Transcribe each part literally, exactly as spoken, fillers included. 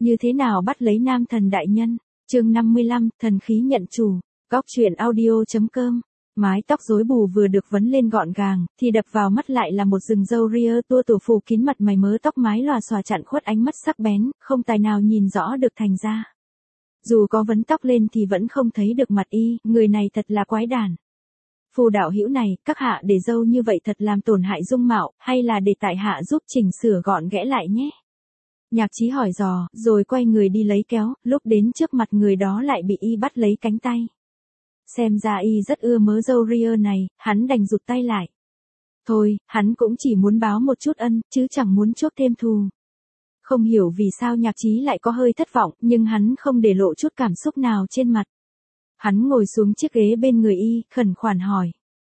Như thế nào bắt lấy nam thần đại nhân? Chương năm mươi lăm, thần khí nhận chủ. Góc truyện audio chấm com. Mái tóc rối bù vừa được vấn lên gọn gàng, thì đập vào mắt lại là một rừng râu ria tua tủa phủ kín mặt mày, mớ tóc mái lòa xòa chặn khuất ánh mắt sắc bén, không tài nào nhìn rõ được thành ra. Dù có vấn tóc lên thì vẫn không thấy được mặt y, người này thật là quái đản. Phù đạo hữu này, các hạ để râu như vậy thật làm tổn hại dung mạo, hay là để tại hạ giúp chỉnh sửa gọn ghẽ lại nhé? Nhạc Chí hỏi dò, rồi quay người đi lấy kéo, lúc đến trước mặt người đó lại bị y bắt lấy cánh tay. Xem ra y rất ưa mớ râu ria này, hắn đành rụt tay lại. Thôi, hắn cũng chỉ muốn báo một chút ân, chứ chẳng muốn chuốc thêm thù. Không hiểu vì sao Nhạc Chí lại có hơi thất vọng, nhưng hắn không để lộ chút cảm xúc nào trên mặt. Hắn ngồi xuống chiếc ghế bên người y, khẩn khoản hỏi.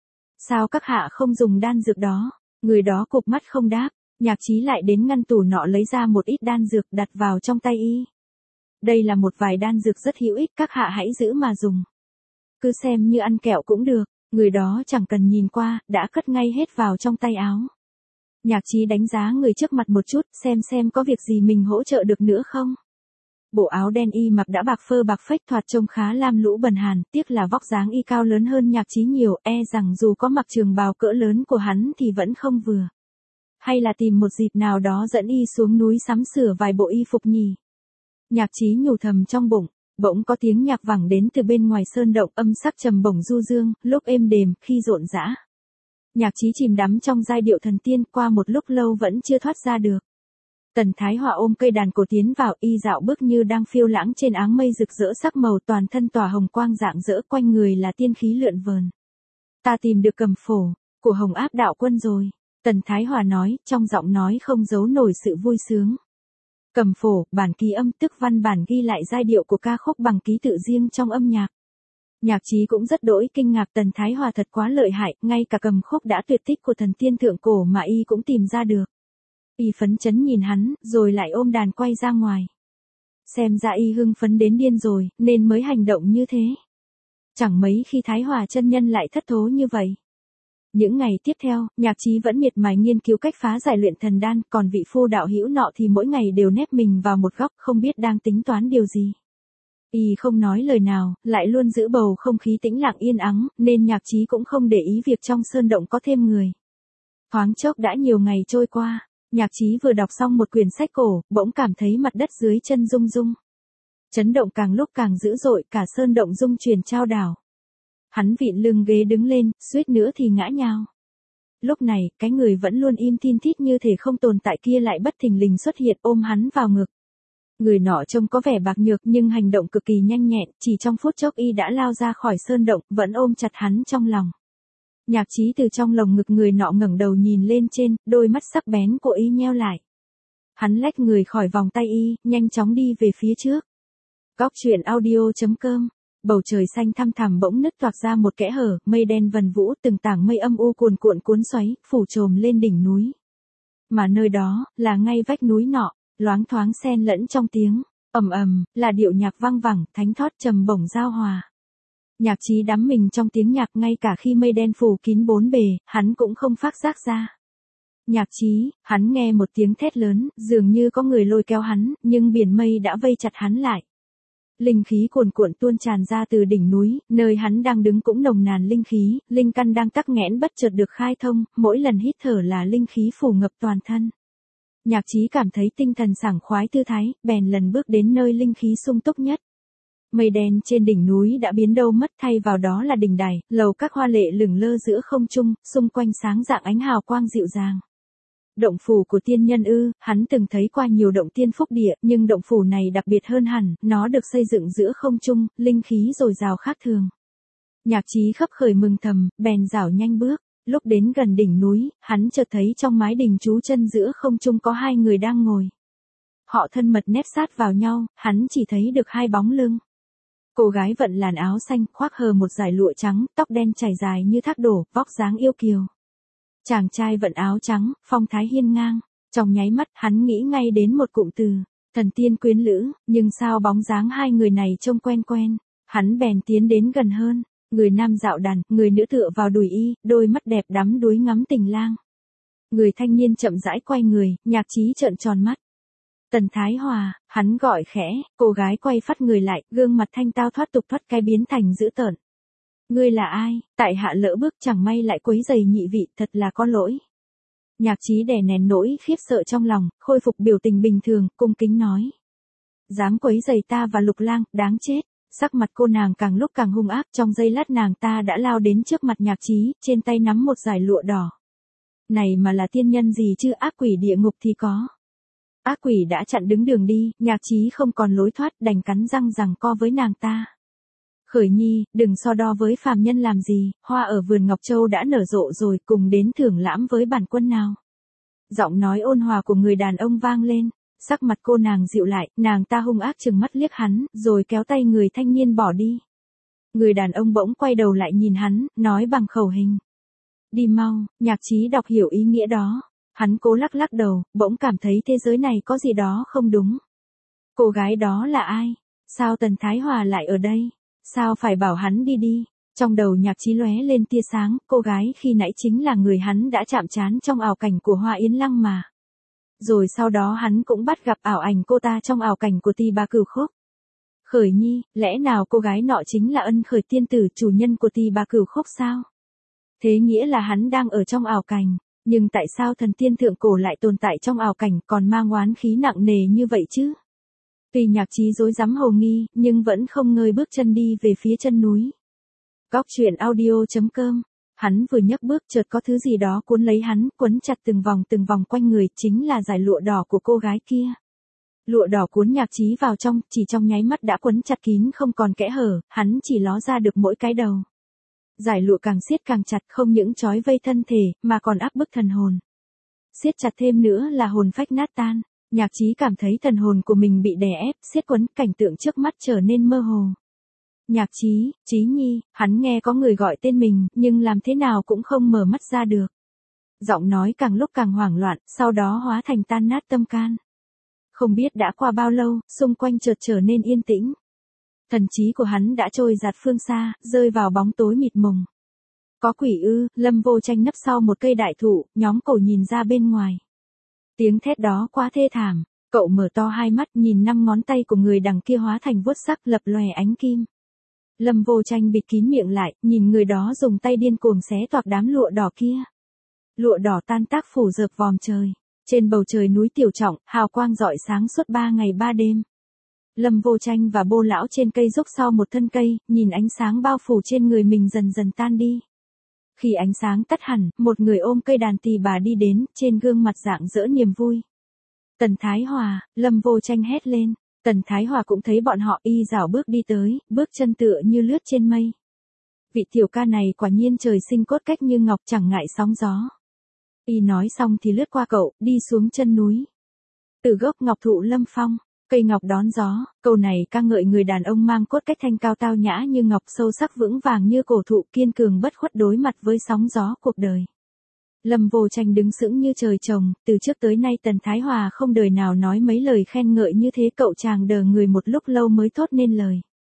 Sao các hạ không dùng đan dược đó? Người đó cụp mắt không đáp. Nhạc Chí lại đến ngăn tủ nọ lấy ra một ít đan dược đặt vào trong tay y. Đây là một vài đan dược rất hữu ích, các hạ hãy giữ mà dùng. Cứ xem như ăn kẹo cũng được. Người đó chẳng cần nhìn qua, đã cất ngay hết vào trong tay áo. Nhạc Chí đánh giá người trước mặt một chút, xem xem có việc gì mình hỗ trợ được nữa không. Bộ áo đen y mặc đã bạc phơ bạc phách, thoạt trông khá lam lũ bần hàn, tiếc là vóc dáng y cao lớn hơn Nhạc Chí nhiều, e rằng dù có mặc trường bào cỡ lớn của hắn thì vẫn không vừa. Hay là tìm một dịp nào đó dẫn y xuống núi sắm sửa vài bộ y phục nhỉ? Nhạc Chí nhủ thầm trong bụng, bỗng có tiếng nhạc vẳng đến từ bên ngoài sơn động, âm sắc trầm bổng du dương, lúc êm đềm, khi rộn rã. Nhạc Chí chìm đắm trong giai điệu thần tiên, qua một lúc lâu vẫn chưa thoát ra được. Tần Thái Họa ôm cây đàn cổ tiến vào, y dạo bước như đang phiêu lãng trên áng mây rực rỡ sắc màu, toàn thân tỏa hồng quang rạng rỡ, quanh người là tiên khí lượn vờn. Ta tìm được Cầm Phổ của Hồng Áp đạo quân rồi. Tần Thái Hòa nói, trong giọng nói không giấu nổi sự vui sướng. Cầm Phổ, bản ký âm, tức văn bản ghi lại giai điệu của ca khúc bằng ký tự riêng trong âm nhạc. Nhạc Chí cũng rất đỗi kinh ngạc, Tần Thái Hòa thật quá lợi hại, ngay cả cầm khúc đã tuyệt tích của thần tiên thượng cổ mà y cũng tìm ra được. Y phấn chấn nhìn hắn, rồi lại ôm đàn quay ra ngoài. Xem ra y hưng phấn đến điên rồi, nên mới hành động như thế. Chẳng mấy khi Thái Hòa chân nhân lại thất thố như vậy. Những ngày tiếp theo, Nhạc Chí vẫn miệt mài nghiên cứu cách phá giải luyện thần đan, còn vị Phu đạo hữu nọ thì mỗi ngày đều nép mình vào một góc, không biết đang tính toán điều gì. Y không nói lời nào, lại luôn giữ bầu không khí tĩnh lặng yên ắng, nên Nhạc Chí cũng không để ý việc trong sơn động có thêm người. Thoáng chốc đã nhiều ngày trôi qua, Nhạc Chí vừa đọc xong một quyển sách cổ, bỗng cảm thấy mặt đất dưới chân rung rung. Chấn động càng lúc càng dữ dội, cả sơn động rung chuyển chao đảo. Hắn vịn lưng ghế đứng lên, suýt nữa thì ngã nhào. Lúc này, cái người vẫn luôn im thin thít như thể không tồn tại kia lại bất thình lình xuất hiện, ôm hắn vào ngực. Người nọ trông có vẻ bạc nhược nhưng hành động cực kỳ nhanh nhẹn, chỉ trong phút chốc y đã lao ra khỏi sơn động, vẫn ôm chặt hắn trong lòng. Nhạc Chí từ trong lồng ngực người nọ ngẩng đầu nhìn lên trên, đôi mắt sắc bén của y nheo lại. Hắn lách người khỏi vòng tay y, nhanh chóng đi về phía trước. Góc truyện audio chấm com. Bầu trời xanh thăm thẳm bỗng nứt toạc ra một kẽ hở, mây đen vần vũ, từng tảng mây âm u cuồn cuộn cuốn xoáy, phủ trồm lên đỉnh núi. Mà nơi đó, là ngay vách núi nọ, loáng thoáng xen lẫn trong tiếng ầm ầm, là điệu nhạc vang vẳng, thánh thót trầm bổng giao hòa. Nhạc Chí đắm mình trong tiếng nhạc, ngay cả khi mây đen phủ kín bốn bề, hắn cũng không phát giác ra. Nhạc Chí, hắn nghe một tiếng thét lớn, dường như có người lôi kéo hắn, nhưng biển mây đã vây chặt hắn lại. Linh khí cuồn cuộn tuôn tràn ra từ đỉnh núi, nơi hắn đang đứng cũng nồng nàn linh khí, linh căn đang tắc nghẽn bất chợt được khai thông, mỗi lần hít thở là linh khí phủ ngập toàn thân. Nhạc Chí cảm thấy tinh thần sảng khoái thư thái, bèn lần bước đến nơi linh khí sung túc nhất. Mây đen trên đỉnh núi đã biến đâu mất, thay vào đó là đỉnh đài, lầu các hoa lệ lửng lơ giữa không trung, xung quanh sáng rạng ánh hào quang dịu dàng. Động phủ của tiên nhân ư, hắn từng thấy qua nhiều động tiên phúc địa, nhưng động phủ này đặc biệt hơn hẳn, nó được xây dựng giữa không trung, linh khí dồi dào khác thường. Nhạc Chí khấp khởi mừng thầm, bèn dảo nhanh bước, lúc đến gần đỉnh núi, hắn chợt thấy trong mái đình trú chân giữa không trung có hai người đang ngồi. Họ thân mật nép sát vào nhau, hắn chỉ thấy được hai bóng lưng. Cô gái vận làn áo xanh, khoác hờ một dải lụa trắng, tóc đen chảy dài như thác đổ, vóc dáng yêu kiều. Chàng trai vận áo trắng, phong thái hiên ngang. Trong nháy mắt, hắn nghĩ ngay đến một cụm từ, thần tiên quyến lữ, nhưng sao bóng dáng hai người này trông quen quen. Hắn bèn tiến đến gần hơn, người nam dạo đàn, người nữ tựa vào đùi y, đôi mắt đẹp đắm đuối ngắm tình lang. Người thanh niên chậm rãi quay người, Nhạc Chí trợn tròn mắt. Tần Thái Hòa, hắn gọi khẽ, cô gái quay phát người lại, gương mặt thanh tao thoát tục thoát cái biến thành dữ tợn. Ngươi là ai, tại hạ lỡ bước chẳng may lại quấy giày nhị vị, thật là có lỗi. Nhạc Chí đè nén nỗi khiếp sợ trong lòng, khôi phục biểu tình bình thường, cung kính nói. Dám quấy giày ta và Lục Lang, đáng chết. Sắc mặt cô nàng càng lúc càng hung ác, trong giây lát nàng ta đã lao đến trước mặt Nhạc Chí, trên tay nắm một dải lụa đỏ. Này mà là tiên nhân gì chứ, ác quỷ địa ngục thì có. Ác quỷ đã chặn đứng đường đi, Nhạc Chí không còn lối thoát, đành cắn răng giằng co với nàng ta. Khởi nhi, đừng so đo với phàm nhân làm gì, hoa ở vườn Ngọc Châu đã nở rộ rồi, cùng đến thưởng lãm với bản quân nào. Giọng nói ôn hòa của người đàn ông vang lên, sắc mặt cô nàng dịu lại, nàng ta hung ác trừng mắt liếc hắn, rồi kéo tay người thanh niên bỏ đi. Người đàn ông bỗng quay đầu lại nhìn hắn, nói bằng khẩu hình. Đi mau, Nhạc Chí đọc hiểu ý nghĩa đó. Hắn cố lắc lắc đầu, bỗng cảm thấy thế giới này có gì đó không đúng. Cô gái đó là ai? Sao Tần Thái Hòa lại ở đây? Sao phải bảo hắn đi đi? Trong đầu Nhạc Chí lóe lên tia sáng, cô gái khi nãy chính là người hắn đã chạm trán trong ảo cảnh của Hoa Yến Lăng mà. Rồi sau đó hắn cũng bắt gặp ảo ảnh cô ta trong ảo cảnh của Tỳ Bà Cửu Khúc. Khởi nhi, lẽ nào cô gái nọ chính là Ân Khởi tiên tử chủ nhân của Tỳ Bà Cửu Khúc sao? Thế nghĩa là hắn đang ở trong ảo cảnh, nhưng tại sao thần tiên thượng cổ lại tồn tại trong ảo cảnh còn mang oán khí nặng nề như vậy chứ? Tuy Nhạc Chí rối rắm hồ nghi, nhưng vẫn không ngơi bước chân đi về phía chân núi. Góc truyện audio chấm com. Hắn vừa nhấc bước chợt có thứ gì đó cuốn lấy hắn, quấn chặt từng vòng từng vòng quanh người, chính là dải lụa đỏ của cô gái kia. Lụa đỏ cuốn Nhạc Chí vào trong, chỉ trong nháy mắt đã quấn chặt kín không còn kẽ hở, hắn chỉ ló ra được mỗi cái đầu. Dải lụa càng siết càng chặt, không những trói vây thân thể, mà còn áp bức thần hồn. Siết chặt thêm nữa là hồn phách nát tan. Nhạc Chí cảm thấy thần hồn của mình bị đè ép, siết quấn, cảnh tượng trước mắt trở nên mơ hồ. Nhạc Chí, Chí Nhi, hắn nghe có người gọi tên mình, nhưng làm thế nào cũng không mở mắt ra được. Giọng nói càng lúc càng hoảng loạn, sau đó hóa thành tan nát tâm can. Không biết đã qua bao lâu, xung quanh chợt trở nên yên tĩnh. Thần trí của hắn đã trôi dạt phương xa, rơi vào bóng tối mịt mùng. Có quỷ ư? Lâm Vô Tranh nấp sau một cây đại thụ, nhóm cổ nhìn ra bên ngoài. Tiếng thét đó quá thê thảm, cậu mở to hai mắt nhìn năm ngón tay của người đằng kia hóa thành vuốt sắc lập lòe ánh kim. Lâm Vô Tranh bịt kín miệng lại, nhìn người đó dùng tay điên cuồng xé toạc đám lụa đỏ kia. Lụa đỏ tan tác phủ rợp vòm trời. Trên bầu trời núi Tiểu Trọng, hào quang rọi sáng suốt ba ngày ba đêm. Lâm Vô Tranh và Bô lão trên cây rúc sau một thân cây, nhìn ánh sáng bao phủ trên người mình dần dần tan đi. Khi ánh sáng tắt hẳn, một người ôm cây đàn tỳ bà đi đến, trên gương mặt rạng rỡ niềm vui. Tần Thái Hòa, Lâm Vô Tranh hét lên. Tần Thái Hòa cũng thấy bọn họ, y dảo bước đi tới, bước chân tựa như lướt trên mây. Vị tiểu ca này quả nhiên trời sinh cốt cách như ngọc, chẳng ngại sóng gió. Y nói xong thì lướt qua cậu, đi xuống chân núi. Từ gốc ngọc thụ lâm phong, cây ngọc đón gió, câu này ca ngợi người đàn ông mang cốt cách thanh cao tao nhã như ngọc, sâu sắc vững vàng như cổ thụ, kiên cường bất khuất đối mặt với sóng gió cuộc đời. Lâm Vô Tranh đứng sững như trời trồng, từ trước tới nay Tần Thái Hòa không đời nào nói mấy lời khen ngợi như thế, cậu chàng đờ người một lúc lâu mới thốt nên lời.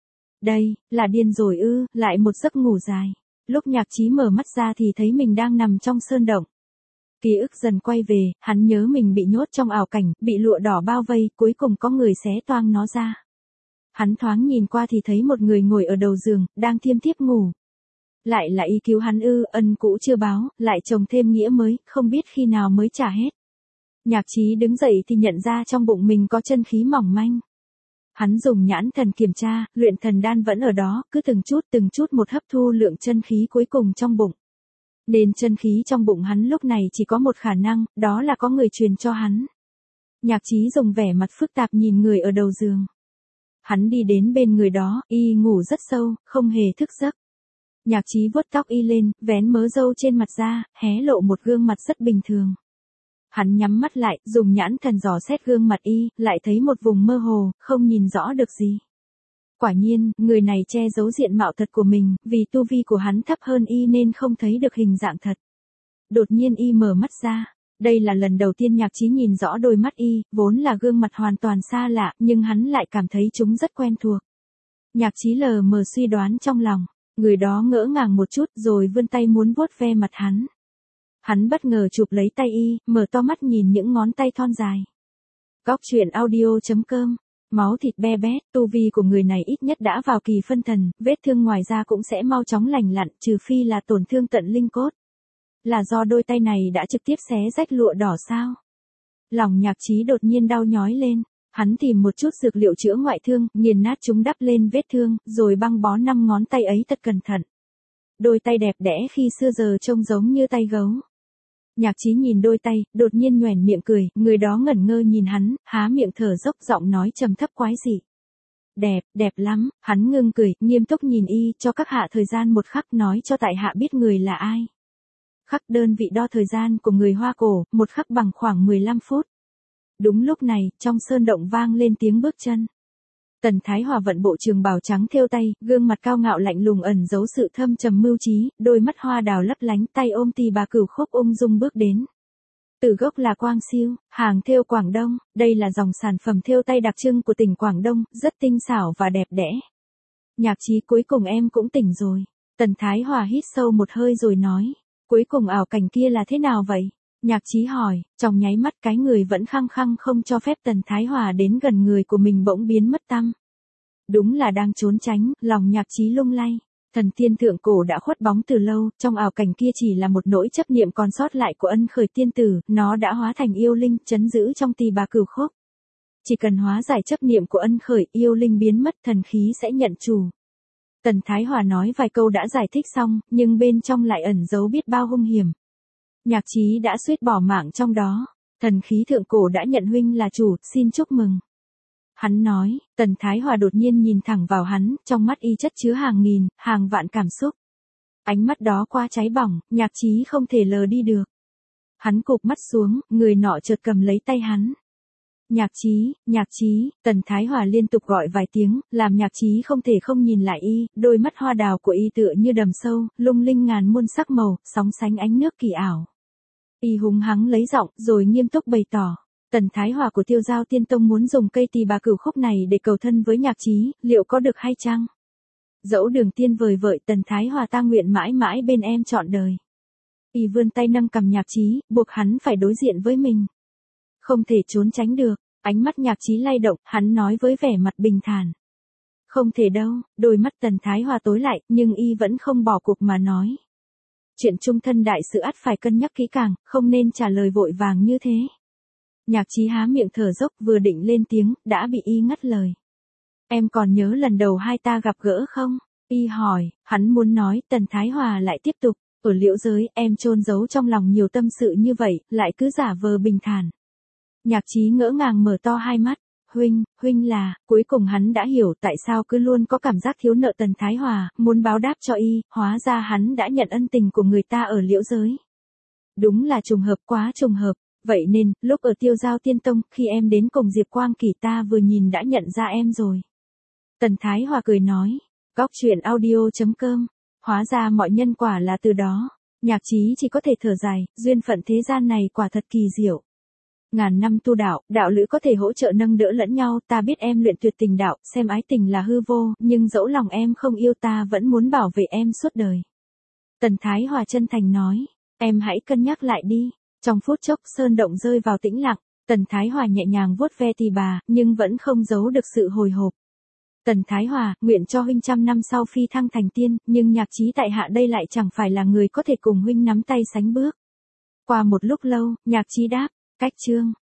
Đây, là điên rồi ư? Lại một giấc ngủ dài. Lúc Nhạc Chí mở mắt ra thì thấy mình đang nằm trong sơn động. Ký ức dần quay về, hắn nhớ mình bị nhốt trong ảo cảnh, bị lụa đỏ bao vây, cuối cùng có người xé toang nó ra. Hắn thoáng nhìn qua thì thấy một người ngồi ở đầu giường, đang thiêm thiếp ngủ. Lại là y cứu hắn ư? Ân cũ chưa báo, lại trồng thêm nghĩa mới, không biết khi nào mới trả hết. Nhạc Chí đứng dậy thì nhận ra trong bụng mình có chân khí mỏng manh. Hắn dùng nhãn thần kiểm tra, luyện thần đan vẫn ở đó, cứ từng chút từng chút một hấp thu lượng chân khí cuối cùng trong bụng. Nên chân khí trong bụng hắn lúc này chỉ có một khả năng, đó là có người truyền cho hắn. Nhạc Chí dùng vẻ mặt phức tạp nhìn người ở đầu giường. Hắn đi đến bên người đó, y ngủ rất sâu, không hề thức giấc. Nhạc Chí vuốt tóc y lên, vén mớ râu trên mặt ra, hé lộ một gương mặt rất bình thường. Hắn nhắm mắt lại, dùng nhãn thần dò xét gương mặt y, lại thấy một vùng mơ hồ, không nhìn rõ được gì. Quả nhiên, người này che giấu diện mạo thật của mình, vì tu vi của hắn thấp hơn y nên không thấy được hình dạng thật. Đột nhiên y mở mắt ra. Đây là lần đầu tiên Nhạc Chí nhìn rõ đôi mắt y, vốn là gương mặt hoàn toàn xa lạ, nhưng hắn lại cảm thấy chúng rất quen thuộc. Nhạc Chí lờ mờ suy đoán trong lòng, người đó ngỡ ngàng một chút rồi vươn tay muốn vuốt ve mặt hắn. Hắn bất ngờ chụp lấy tay y, mở to mắt nhìn những ngón tay thon dài. Góc truyện audio chấm com. Máu thịt be bét, tu vi của người này ít nhất đã vào kỳ phân thần, vết thương ngoài da cũng sẽ mau chóng lành lặn, trừ phi là tổn thương tận linh cốt. Là do đôi tay này đã trực tiếp xé rách lụa đỏ sao? Lòng Nhạc Chí đột nhiên đau nhói lên, hắn tìm một chút dược liệu chữa ngoại thương, nghiền nát chúng đắp lên vết thương, rồi băng bó năm ngón tay ấy thật cẩn thận. Đôi tay đẹp đẽ khi xưa giờ trông giống như tay gấu. Nhạc Chí nhìn đôi tay, đột nhiên nhoẻn miệng cười, người đó ngẩn ngơ nhìn hắn, há miệng thở dốc, giọng nói trầm thấp quái dị. Đẹp, đẹp lắm, hắn ngưng cười, nghiêm túc nhìn y, cho các hạ thời gian một khắc, nói cho tại hạ biết người là ai. Khắc đơn vị đo thời gian của người Hoa cổ, một khắc bằng khoảng mười lăm phút. Đúng lúc này, trong sơn động vang lên tiếng bước chân. Tần Thái Hòa vận bộ trường bào trắng thêu tay, gương mặt cao ngạo lạnh lùng ẩn giấu sự thâm trầm mưu trí, đôi mắt hoa đào lấp lánh, tay ôm tỳ bà cửu khúc ung dung bước đến. Từ gốc là Quang Siêu, hàng thêu Quảng Đông, đây là dòng sản phẩm thêu tay đặc trưng của tỉnh Quảng Đông, rất tinh xảo và đẹp đẽ. Nhạc Chí, cuối cùng em cũng tỉnh rồi. Tần Thái Hòa hít sâu một hơi rồi nói, cuối cùng ảo cảnh kia là thế nào vậy? Nhạc Chí hỏi, trong nháy mắt cái người vẫn khăng khăng không cho phép Tần Thái Hòa đến gần người của mình bỗng biến mất tăm. Đúng là đang trốn tránh, lòng Nhạc Chí lung lay. Thần tiên thượng cổ đã khuất bóng từ lâu, trong ảo cảnh kia chỉ là một nỗi chấp niệm còn sót lại của Ân Khởi tiên tử, nó đã hóa thành yêu linh, trấn giữ trong tỳ bà cửu khúc. Chỉ cần hóa giải chấp niệm của Ân Khởi, yêu linh biến mất, thần khí sẽ nhận chủ. Tần Thái Hòa nói vài câu đã giải thích xong, nhưng bên trong lại ẩn giấu biết bao hung hiểm. Nhạc Chí đã suýt bỏ mạng trong đó. Thần khí thượng cổ đã nhận huynh là chủ, xin chúc mừng. Hắn nói, Tần Thái Hòa đột nhiên nhìn thẳng vào hắn, trong mắt y chất chứa hàng nghìn, hàng vạn cảm xúc. Ánh mắt đó qua cháy bỏng, Nhạc Chí không thể lờ đi được. Hắn cụp mắt xuống, người nọ chợt cầm lấy tay hắn. Nhạc Chí, Nhạc Chí, Tần Thái Hòa liên tục gọi vài tiếng, làm Nhạc Chí không thể không nhìn lại y, đôi mắt hoa đào của y tựa như đầm sâu, lung linh ngàn muôn sắc màu, sóng sánh ánh nước kỳ ảo. Y hùng hắng lấy giọng, rồi nghiêm túc bày tỏ. Tần Thái Hòa của Tiêu Giao Tiên Tông muốn dùng cây tỳ bà cửu khúc này để cầu thân với Nhạc Chí, liệu có được hay chăng? Dẫu đường tiên vời vợi, Tần Thái Hòa ta nguyện mãi mãi bên em trọn đời. Y vươn tay nâng cầm Nhạc Chí, buộc hắn phải đối diện với mình. Không thể trốn tránh được, ánh mắt Nhạc Chí lay động, hắn nói với vẻ mặt bình thản. Không thể đâu, đôi mắt Tần Thái Hòa tối lại, nhưng y vẫn không bỏ cuộc mà nói. Chuyện chung thân đại sự ắt phải cân nhắc kỹ càng, không nên trả lời vội vàng như thế. Nhạc Chí há miệng thở dốc, vừa định lên tiếng, đã bị y ngắt lời. Em còn nhớ lần đầu hai ta gặp gỡ không? Y hỏi, hắn muốn nói, Tần Thái Hòa lại tiếp tục, ở Liễu Giới, em chôn giấu trong lòng nhiều tâm sự như vậy, lại cứ giả vờ bình thản. Nhạc Chí ngỡ ngàng mở to hai mắt, huynh, huynh là, cuối cùng hắn đã hiểu tại sao cứ luôn có cảm giác thiếu nợ Tần Thái Hòa, muốn báo đáp cho y, hóa ra hắn đã nhận ân tình của người ta ở Liễu Giới. Đúng là trùng hợp, quá trùng hợp, vậy nên, lúc ở Tiêu Giao Tiên Tông, khi em đến cùng Diệp Quang Kỳ ta vừa nhìn đã nhận ra em rồi. Tần Thái Hòa cười nói, góc truyện audio chấm com, hóa ra mọi nhân quả là từ đó. Nhạc Chí chỉ có thể thở dài, duyên phận thế gian này quả thật kỳ diệu. Ngàn năm tu đạo, đạo lữ có thể hỗ trợ nâng đỡ lẫn nhau, ta biết em luyện tuyệt tình đạo, xem ái tình là hư vô, nhưng dẫu lòng em không yêu ta vẫn muốn bảo vệ em suốt đời. Tần Thái Hòa chân thành nói, em hãy cân nhắc lại đi. Trong phút chốc sơn động rơi vào tĩnh lặng, Tần Thái Hòa nhẹ nhàng vuốt ve tỳ bà, nhưng vẫn không giấu được sự hồi hộp. Tần Thái Hòa, nguyện cho huynh trăm năm sau phi thăng thành tiên, nhưng Nhạc Chí tại hạ đây lại chẳng phải là người có thể cùng huynh nắm tay sánh bước. Qua một lúc lâu, Nhạc Chí đáp, cách chương.